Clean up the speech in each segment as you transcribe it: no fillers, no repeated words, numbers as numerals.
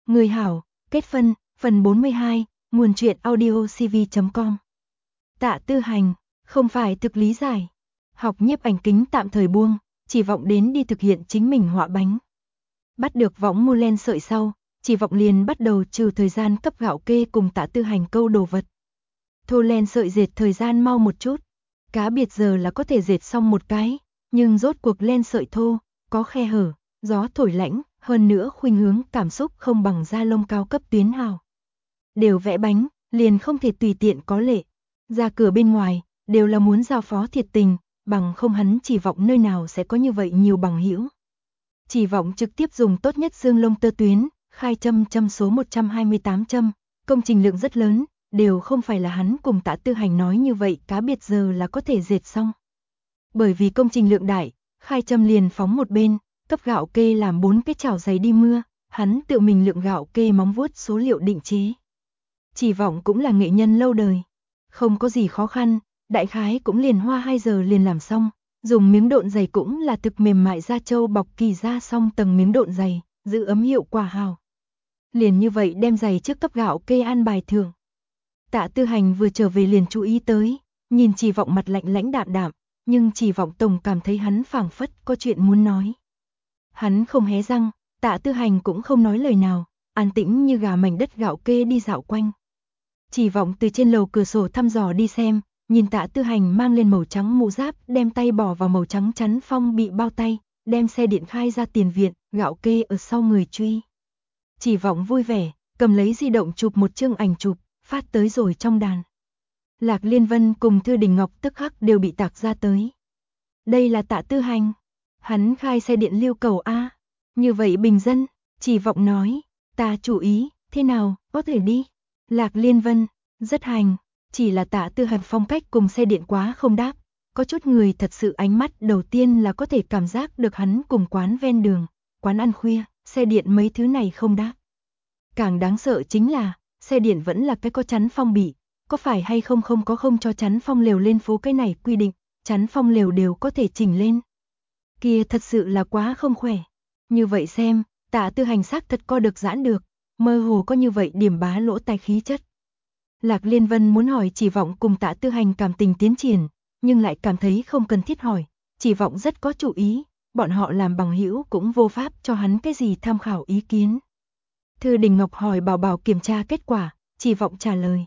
Người hảo, kết phân, phần 42, nguồn truyện audio cv.com. Tạ Tư Hành, không phải thực lý giải. Học nhiếp ảnh kính tạm thời buông, chỉ vọng đến đi thực hiện chính mình họa bánh. Bắt được võng mua len sợi sau, chỉ vọng liền bắt đầu trừ thời gian cấp gạo kê cùng Tạ Tư Hành câu đồ vật. Thô len sợi dệt thời gian mau một chút, cá biệt giờ là có thể dệt xong một cái, nhưng rốt cuộc len sợi thô, có khe hở, gió thổi lãnh, hơn nữa khuynh hướng cảm xúc không bằng da lông cao cấp tuyến hào. Đều vẽ bánh, liền không thể tùy tiện có lệ. Ra cửa bên ngoài, đều là muốn giao phó thiệt tình, bằng không hắn chỉ vọng nơi nào sẽ có như vậy nhiều bằng hữu. Chỉ vọng trực tiếp dùng tốt nhất dương lông tơ tuyến, khai châm số 128 châm, công trình lượng rất lớn, đều không phải là hắn cùng Tạ Tư Hành nói như vậy cá biệt giờ là có thể dệt xong. Bởi vì công trình lượng đại, khai châm liền phóng một bên, cấp gạo kê làm 4 cái chảo giày đi mưa, hắn tự mình lượng gạo kê móng vuốt số liệu định chế. Chỉ vọng cũng là nghệ nhân lâu đời, không có gì khó khăn, đại khái cũng liền hoa 2 giờ liền làm xong, dùng miếng độn giày cũng là thực mềm mại da trâu bọc kỳ ra xong tầng miếng độn giày, giữ ấm hiệu quả hào. Liền như vậy đem giày trước cấp gạo kê an bài thưởng. Tạ Tư Hành vừa trở về liền chú ý tới, nhìn Chỉ Vọng mặt lạnh lãnh đạm đạm, nhưng Chỉ Vọng tổng cảm thấy hắn phảng phất có chuyện muốn nói. Hắn không hé răng, Tạ Tư Hành cũng không nói lời nào, an tĩnh như gà mảnh đất gạo kê đi dạo quanh. Chỉ Vọng từ trên lầu cửa sổ thăm dò đi xem, nhìn Tạ Tư Hành mang lên màu trắng mũ giáp, đem tay bỏ vào màu trắng chắn phong bị bao tay, đem xe điện khai ra tiền viện, gạo kê ở sau người truy. Chỉ Vọng vui vẻ, cầm lấy di động chụp một chương ảnh chụp, phát tới rồi trong đàn. Lạc Liên Vân cùng Thư Đình Ngọc tức khắc đều bị tạc ra tới. Đây là Tạ Tư Hành. Hắn khai xe điện lưu cầu A. Như vậy bình dân, Chỉ Vọng nói, ta chủ ý, thế nào, có thể đi. Lạc Liên Vân, rất hành, chỉ là Tạ Tư Hành phong cách cùng xe điện quá không đáp. Có chút người thật sự ánh mắt đầu tiên là có thể cảm giác được hắn cùng quán ven đường, quán ăn khuya, xe điện mấy thứ này không đáp. Càng đáng sợ chính là, xe điện vẫn là cái có chắn phong bị, có phải hay không có không cho chắn phong lều lên phố cái này quy định, chắn phong lều đều có thể chỉnh lên. Kia thật sự là quá không khỏe. Như vậy xem, Tạ Tư Hành xác thật co được giãn được, mơ hồ có như vậy điểm bá lỗ tai khí chất. Lạc Liên Vân muốn hỏi Chỉ Vọng cùng Tạ Tư Hành cảm tình tiến triển, nhưng lại cảm thấy không cần thiết hỏi, Chỉ Vọng rất có chủ ý, bọn họ làm bằng hữu cũng vô pháp cho hắn cái gì tham khảo ý kiến. Thư Đình Ngọc hỏi Bảo Bảo kiểm tra kết quả, Chỉ Vọng trả lời.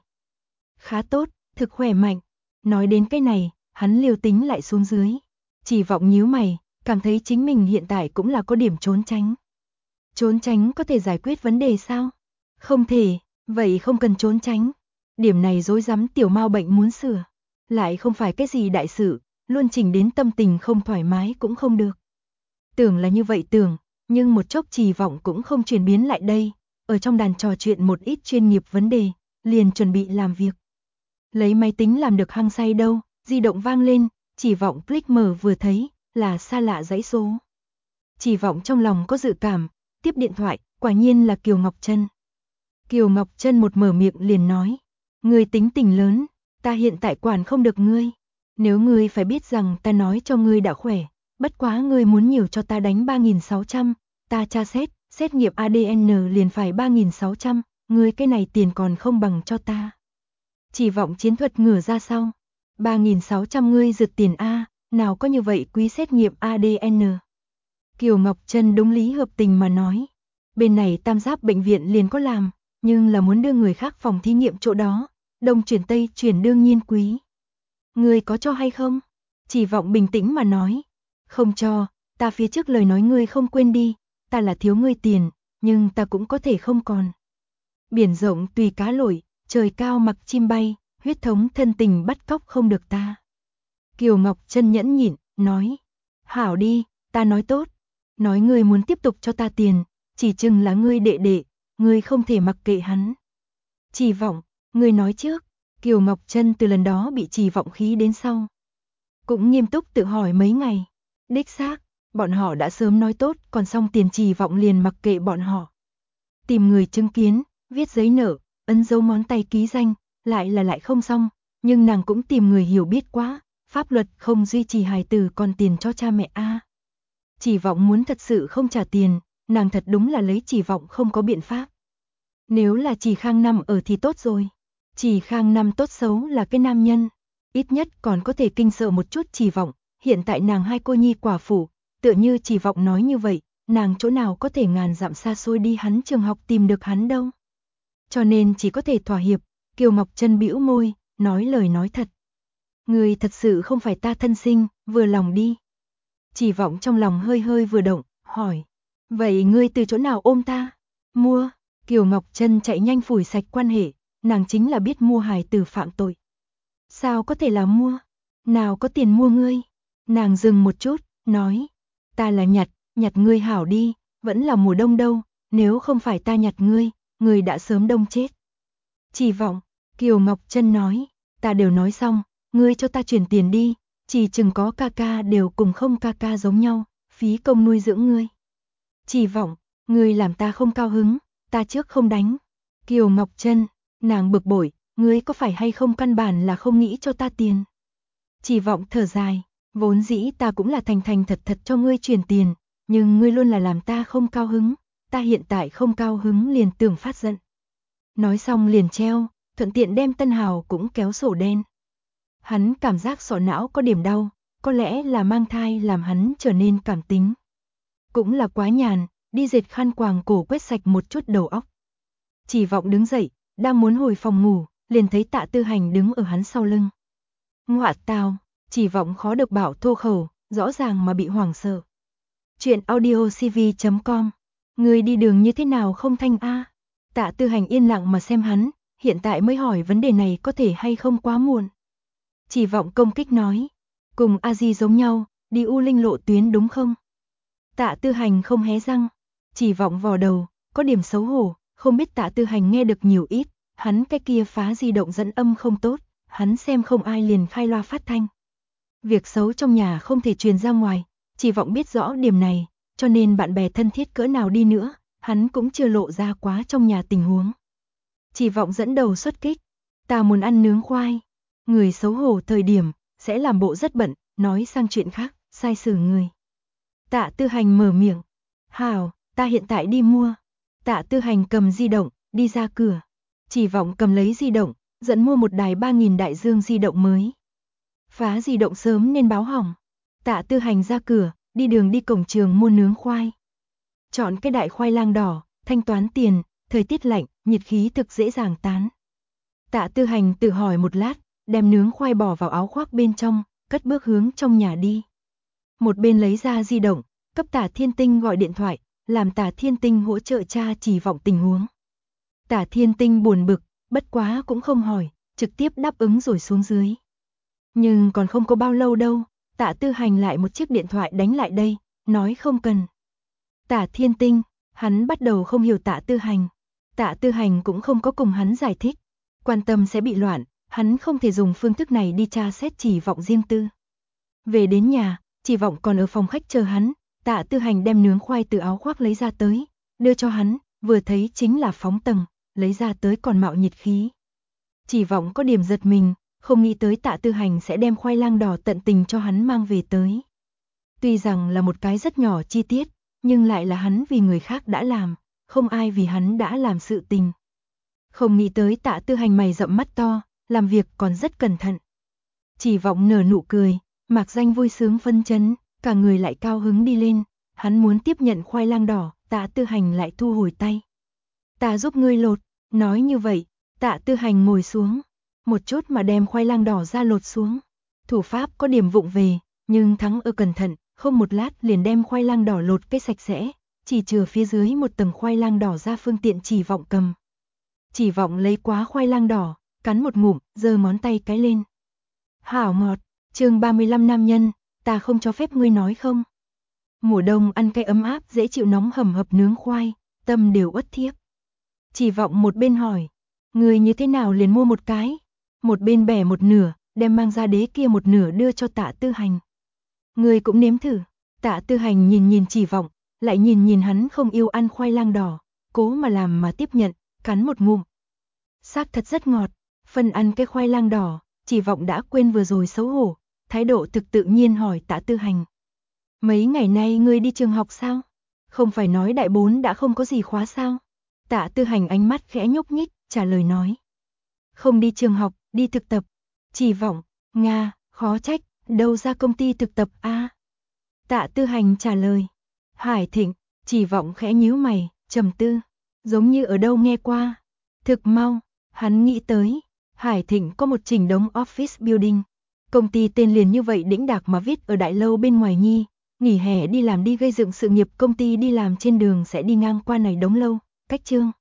Khá tốt, thực khỏe mạnh. Nói đến cái này, hắn liều tính lại xuống dưới. Chỉ Vọng nhíu mày, cảm thấy chính mình hiện tại cũng là có điểm trốn tránh. Trốn tránh có thể giải quyết vấn đề sao? Không thể, vậy không cần trốn tránh. Điểm này rối rắm tiểu mao bệnh muốn sửa. Lại không phải cái gì đại sự, luôn chỉnh đến tâm tình không thoải mái cũng không được. Tưởng là như vậy tưởng, nhưng một chốc Chỉ Vọng cũng không chuyển biến lại đây. Ở trong đàn trò chuyện một ít chuyên nghiệp vấn đề, liền chuẩn bị làm việc. Lấy máy tính làm được hăng say đâu, di động vang lên, Chỉ Vọng click mở vừa thấy, là xa lạ dãy số. Chỉ Vọng trong lòng có dự cảm, tiếp điện thoại, quả nhiên là Kiều Ngọc Trân. Kiều Ngọc Trân một mở miệng liền nói, ngươi tính tình lớn, ta hiện tại quản không được ngươi. Nếu ngươi phải biết rằng ta nói cho ngươi đã khỏe, bất quá ngươi muốn nhiều cho ta đánh 3.600, ta tra xét nghiệm ADN liền phải 3.600, ngươi cái này tiền còn không bằng cho ta. Chỉ Vọng chiến thuật ngửa ra sau, 3.600 ngươi rực tiền A, nào có như vậy quý xét nghiệm ADN. Kiều Ngọc Trân đúng lý hợp tình mà nói, bên này Tam Giáp bệnh viện liền có làm, nhưng là muốn đưa người khác phòng thí nghiệm chỗ đó, đông chuyển tây chuyển đương nhiên quý. Ngươi có cho hay không? Chỉ Vọng bình tĩnh mà nói, không cho, ta phía trước lời nói ngươi không quên đi, ta là thiếu ngươi tiền, nhưng ta cũng có thể không còn. Biển rộng tùy cá lội, trời cao mặc chim bay, huyết thống thân tình bắt cóc không được ta. Kiều Ngọc Trân nhẫn nhịn, nói, hảo đi, ta nói tốt, nói ngươi muốn tiếp tục cho ta tiền, chỉ chừng là ngươi đệ đệ, ngươi không thể mặc kệ hắn. Chỉ Vọng, ngươi nói trước, Kiều Ngọc Trân từ lần đó bị Chỉ Vọng khí đến sau. Cũng nghiêm túc tự hỏi mấy ngày, đích xác, bọn họ đã sớm nói tốt, còn xong tiền Chỉ Vọng liền mặc kệ bọn họ. Tìm người chứng kiến, viết giấy nợ, ấn dấu ngón tay ký danh, lại không xong, nhưng nàng cũng tìm người hiểu biết quá, pháp luật không duy trì hài tử còn tiền cho cha mẹ a. Chỉ Vọng muốn thật sự không trả tiền, nàng thật đúng là lấy Chỉ Vọng không có biện pháp. Nếu là Chỉ Khang Năm ở thì tốt rồi. Chỉ Khang Năm tốt xấu là cái nam nhân, ít nhất còn có thể kinh sợ một chút Chỉ Vọng, hiện tại nàng hai cô nhi quả phụ, tựa như Chỉ Vọng nói như vậy, nàng chỗ nào có thể ngàn dặm xa xôi đi hắn trường học tìm được hắn đâu. Cho nên chỉ có thể thỏa hiệp, Kiều Ngọc Trân bĩu môi, nói lời nói thật. Người thật sự không phải ta thân sinh, vừa lòng đi. Chỉ Vọng trong lòng hơi hơi vừa động, hỏi, vậy ngươi từ chỗ nào ôm ta? Mua. Kiều Ngọc Trân chạy nhanh phủi sạch quan hệ, nàng chính là biết mua hài tử phạm tội. Sao có thể là mua? Nào có tiền mua ngươi? Nàng dừng một chút, nói, ta là nhặt ngươi hảo đi, vẫn là mùa đông đâu, nếu không phải ta nhặt ngươi đã sớm đông chết. Chỉ Vọng, Kiều Ngọc Trân nói, ta đều nói xong, ngươi cho ta chuyển tiền đi, chỉ chừng có ca ca đều cùng không ca ca giống nhau, phí công nuôi dưỡng ngươi. Chỉ Vọng, ngươi làm ta không cao hứng, ta trước không đánh. Kiều Ngọc Trân, nàng bực bội, ngươi có phải hay không căn bản là không nghĩ cho ta tiền. Chỉ Vọng thở dài, vốn dĩ ta cũng là thành thành thật thật cho ngươi chuyển tiền, nhưng ngươi luôn là làm ta không cao hứng, ta hiện tại không cao hứng liền tưởng phát giận. Nói xong liền treo, thuận tiện đem Tân Hào cũng kéo sổ đen. Hắn cảm giác sọ não có điểm đau, có lẽ là mang thai làm hắn trở nên cảm tính. Cũng là quá nhàn, đi dệt khăn quàng cổ quét sạch một chút đầu óc. Chỉ Vọng đứng dậy, đang muốn hồi phòng ngủ, liền thấy Tạ Tư Hành đứng ở hắn sau lưng. Ngoạ tào, Chỉ Vọng khó được bảo thô khẩu, rõ ràng mà bị hoảng sợ. Chuyện audiocv.com. Người đi đường như thế nào không thanh a? Tạ Tư Hành yên lặng mà xem hắn, hiện tại mới hỏi vấn đề này có thể hay không quá muộn. Chỉ Vọng công kích nói, cùng A Di giống nhau, đi U Linh lộ tuyến đúng không? Tạ Tư Hành không hé răng, Chỉ Vọng vò đầu, có điểm xấu hổ, không biết Tạ Tư Hành nghe được nhiều ít, hắn cái kia phá di động dẫn âm không tốt, hắn xem không ai liền khai loa phát thanh. Việc xấu trong nhà không thể truyền ra ngoài, Chỉ Vọng biết rõ điểm này, cho nên bạn bè thân thiết cỡ nào đi nữa, hắn cũng chưa lộ ra quá trong nhà tình huống. Chỉ Vọng dẫn đầu xuất kích, ta muốn ăn nướng khoai. Người xấu hổ thời điểm, sẽ làm bộ rất bận, nói sang chuyện khác, sai xử người. Tạ Tư Hành mở miệng, hảo, ta hiện tại đi mua. Tạ Tư Hành cầm di động, đi ra cửa. Chỉ Vọng cầm lấy di động, dẫn mua một đài 3.000 đại dương di động mới. Phá di động sớm nên báo hỏng. Tạ Tư Hành ra cửa, đi đường đi cổng trường mua nướng khoai. Chọn cái đại khoai lang đỏ, thanh toán tiền, thời tiết lạnh, nhiệt khí thực dễ dàng tán. Tạ Tư Hành tự hỏi một lát, đem nướng khoai bỏ vào áo khoác bên trong, cất bước hướng trong nhà đi. Một bên lấy ra di động, cấp Tả Thiên Tinh gọi điện thoại, làm Tả Thiên Tinh hỗ trợ cha Chỉ Vọng tình huống. Tả Thiên Tinh buồn bực, bất quá cũng không hỏi, trực tiếp đáp ứng rồi xuống dưới. Nhưng còn không có bao lâu đâu, Tạ Tư Hành lại một chiếc điện thoại đánh lại đây, nói không cần. Tả Thiên Tinh, hắn bắt đầu không hiểu Tạ Tư Hành. Tạ Tư Hành cũng không có cùng hắn giải thích, quan tâm sẽ bị loạn, hắn không thể dùng phương thức này đi tra xét Chỉ Vọng riêng tư. Về đến nhà, Chỉ Vọng còn ở phòng khách chờ hắn, Tạ Tư Hành đem nướng khoai từ áo khoác lấy ra tới, đưa cho hắn, vừa thấy chính là phóng tầng, lấy ra tới còn mạo nhiệt khí. Chỉ Vọng có điểm giật mình, không nghĩ tới Tạ Tư Hành sẽ đem khoai lang đỏ tận tình cho hắn mang về tới. Tuy rằng là một cái rất nhỏ chi tiết, nhưng lại là hắn vì người khác đã làm, không ai vì hắn đã làm sự tình. Không nghĩ tới Tạ Tư Hành mày rậm mắt to, làm việc còn rất cẩn thận. Chỉ Vọng nở nụ cười, mạc danh vui sướng phân chấn, cả người lại cao hứng đi lên, hắn muốn tiếp nhận khoai lang đỏ, Tạ Tư Hành lại thu hồi tay. Ta giúp ngươi lột, nói như vậy, Tạ Tư Hành ngồi xuống, một chút mà đem khoai lang đỏ ra lột xuống. Thủ pháp có điểm vụng về, nhưng thắng ở cẩn thận, không một lát liền đem khoai lang đỏ lột cái sạch sẽ, chỉ chừa phía dưới một tầng khoai lang đỏ ra phương tiện Chỉ Vọng cầm. Chỉ Vọng lấy quá khoai lang đỏ, cắn một ngụm, giơ ngón tay cái lên. Hảo ngọt, chương 35 nam nhân, ta không cho phép ngươi nói không. Mùa đông ăn cái ấm áp dễ chịu nóng hầm hập nướng khoai, tâm đều uất thiếp. Chỉ Vọng một bên hỏi, ngươi như thế nào liền mua một cái, một bên bẻ một nửa, đem mang ra đế kia một nửa đưa cho Tạ Tư Hành. Ngươi cũng nếm thử. Tạ Tư Hành nhìn nhìn Chỉ Vọng, lại nhìn nhìn hắn không yêu ăn khoai lang đỏ, cố mà làm mà tiếp nhận, cắn một ngụm. Xác thật rất ngọt, phần ăn cái khoai lang đỏ, Chỉ Vọng đã quên vừa rồi xấu hổ, thái độ thực tự nhiên hỏi Tạ Tư Hành. Mấy ngày nay ngươi đi trường học sao? Không phải nói đại 4 đã không có gì khóa sao? Tạ Tư Hành ánh mắt khẽ nhúc nhích, trả lời nói. Không đi trường học, đi thực tập. Chỉ Vọng, Nga, khó trách, đâu ra công ty thực tập a? Tạ Tư Hành trả lời. Hải Thịnh, Chỉ Vọng khẽ nhíu mày, trầm tư, giống như ở đâu nghe qua. Thực mau, hắn nghĩ tới, Hải Thịnh có một chỉnh đống office building. Công ty tên liền như vậy đĩnh đạc mà viết ở đại lâu bên ngoài nhi, nghỉ hè đi làm đi gây dựng sự nghiệp, công ty đi làm trên đường sẽ đi ngang qua này đống lâu, cách chương.